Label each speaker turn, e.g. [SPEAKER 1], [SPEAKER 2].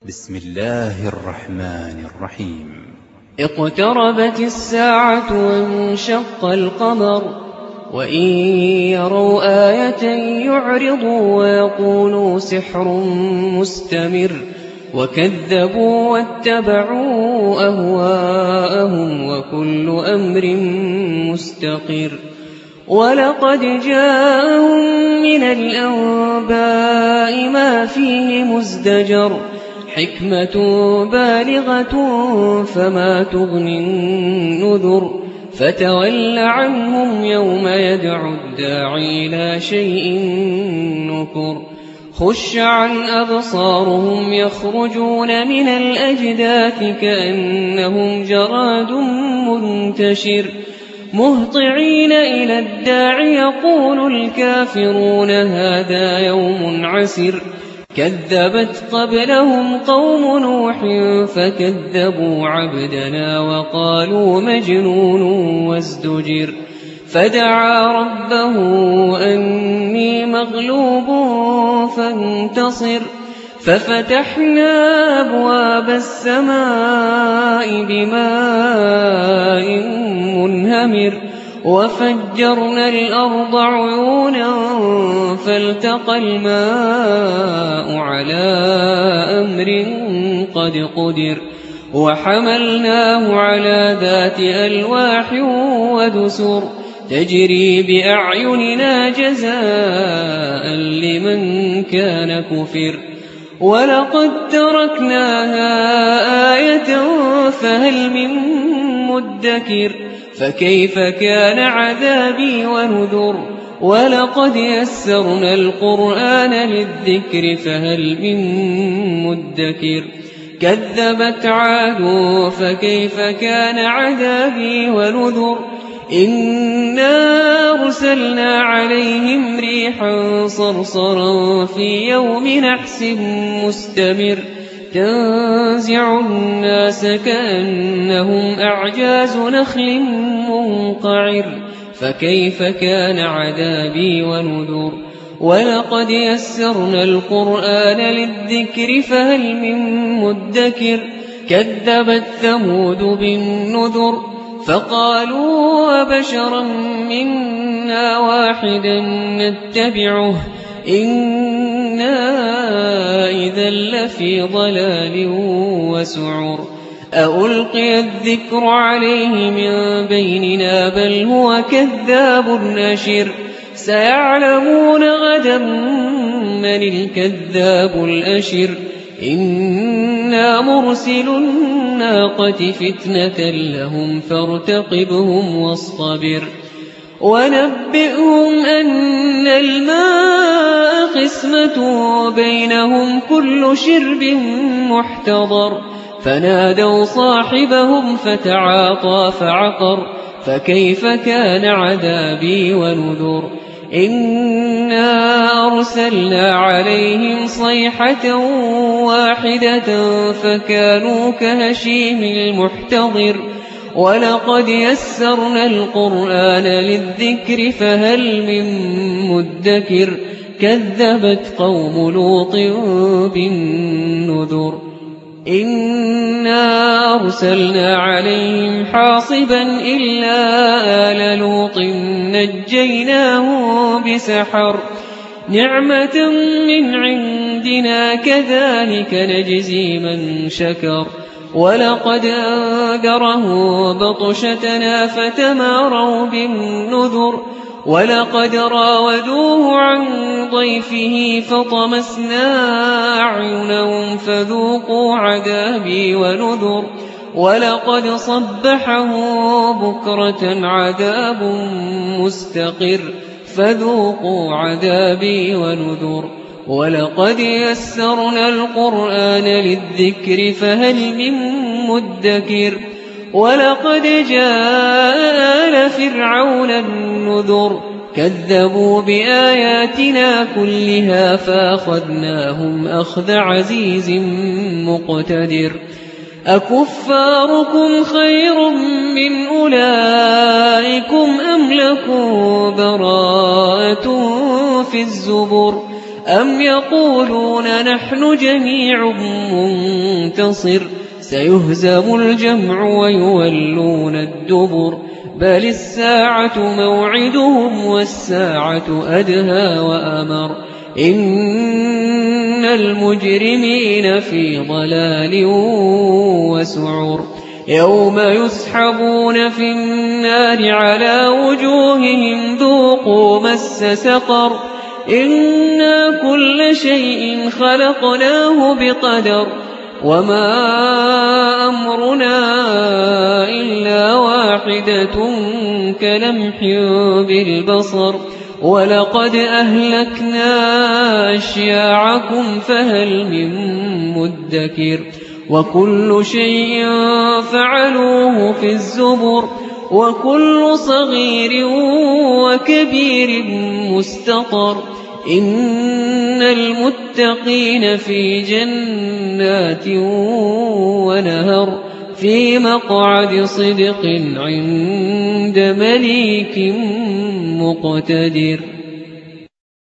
[SPEAKER 1] بسم الله الرحمن الرحيم.
[SPEAKER 2] اقتربت الساعة وانشق القمر وإن يروا آية يعرضوا ويقولوا سحر مستمر وكذبوا واتبعوا أهواءهم وكل أمر مستقر. ولقد جاءهم من الأنباء ما فيه مزدجر حكمة بالغة فما تغني النذر. فتول عنهم يوم يدعو الداعي إلى شيء نكر. خش عن أبصارهم يخرجون من الأجداث كأنهم جراد منتشر مهطعين إلى الداع يقول الكافرون هذا يوم عسر. كذبت قبلهم قوم نوح فكذبوا عبدنا وقالوا مجنون وازدجر. فدعا ربه أني مغلوب فانتصر. ففتحنا أبواب السماء بماء منهمر وفجرنا الأرض عيونا فالتقى الماء على أمر قد قدر. وحملناه على ذات ألواح ودسر تجري بأعيننا جزاء لمن كان كفر. ولقد تركناها آية فهل من مدكر. فكيف كان عذابي ونذر. ولقد يسرنا القرآن للذكر فهل من مدكر. كذبت عاد فكيف كان عذابي ونذر. إنا أرسلنا عليهم ريحا صرصرا في يوم نحس مستمر تنزع الناس كأنهم أعجاز نخل منقعر. فكيف كان عذابي ونذر. ولقد يسرنا القرآن للذكر فهل من مدكر. كذبت ثمود بالنذر فقالوا أبشرا منا واحدا نتبعه إنا إذا لفي ضلال وسعر. أألقي الذكر عليه من بيننا بل هو كذاب أشر. سيعلمون غدا من الكذاب الأشر. إنا مرسل الناقة فتنة لهم فارتقبهم واصطبر. ونبئهم أن الماء قسمة بينهم كل شرب محتضر. فنادوا صاحبهم فتعاطى فعقر. فكيف كان عذابي ونذر. إنا أرسلنا عليهم صيحة واحدة فكانوا كهشيم المحتضر. ولقد يسرنا القرآن للذكر فهل من مدكر. كذبت قوم لوط بالنذر. إنا أرسلنا عليهم حاصبا إلا آل لوط نجيناهم بسحر نعمة من عندنا كذلك نجزي من شكر. ولقد أنذره بطشتنا فتماروا بالنذر. ولقد راودوه عن ضيفه فطمسنا أعينهم فذوقوا عذابي ونذر. ولقد صبحه بكرة عذاب مستقر فذوقوا عذابي ونذر. ولقد يسرنا القرآن للذكر فهل من مدكر. ولقد جاء آل فرعون النذر كذبوا بآياتنا كلها فأخذناهم أخذ عزيز مقتدر. أكفاركم خير من أولئكم أم لكم براءة في الزبر. أم يقولون نحن جميع منتصر سيهزم الجمع ويولون الدبر بل الساعة موعدهم والساعة أدهى وأمر إن المجرمين في ضلال وسعر يوم يسحبون في النار على وجوههم ذوقوا مس سقر إنا كل شيء خلقناه بقدر وما أمرنا إلا واحدة كلمح بالبصر ولقد أهلكنا أشياعكم فهل من مدكر وكل شيء فعلوه في الزبر وكل صغير وكبير مستطر إن المتقين في جنات ونهر في مقعد صدق عند مليك مقتدر